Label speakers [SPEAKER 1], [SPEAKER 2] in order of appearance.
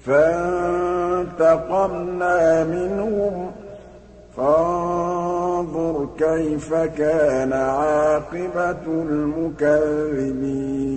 [SPEAKER 1] فَانتَقَمْنَا مِنْهُمْ ۖ فَانظُرْ كَيْفَ كَانَ عَاقِبَةُ الْمُكَذِّبِينَ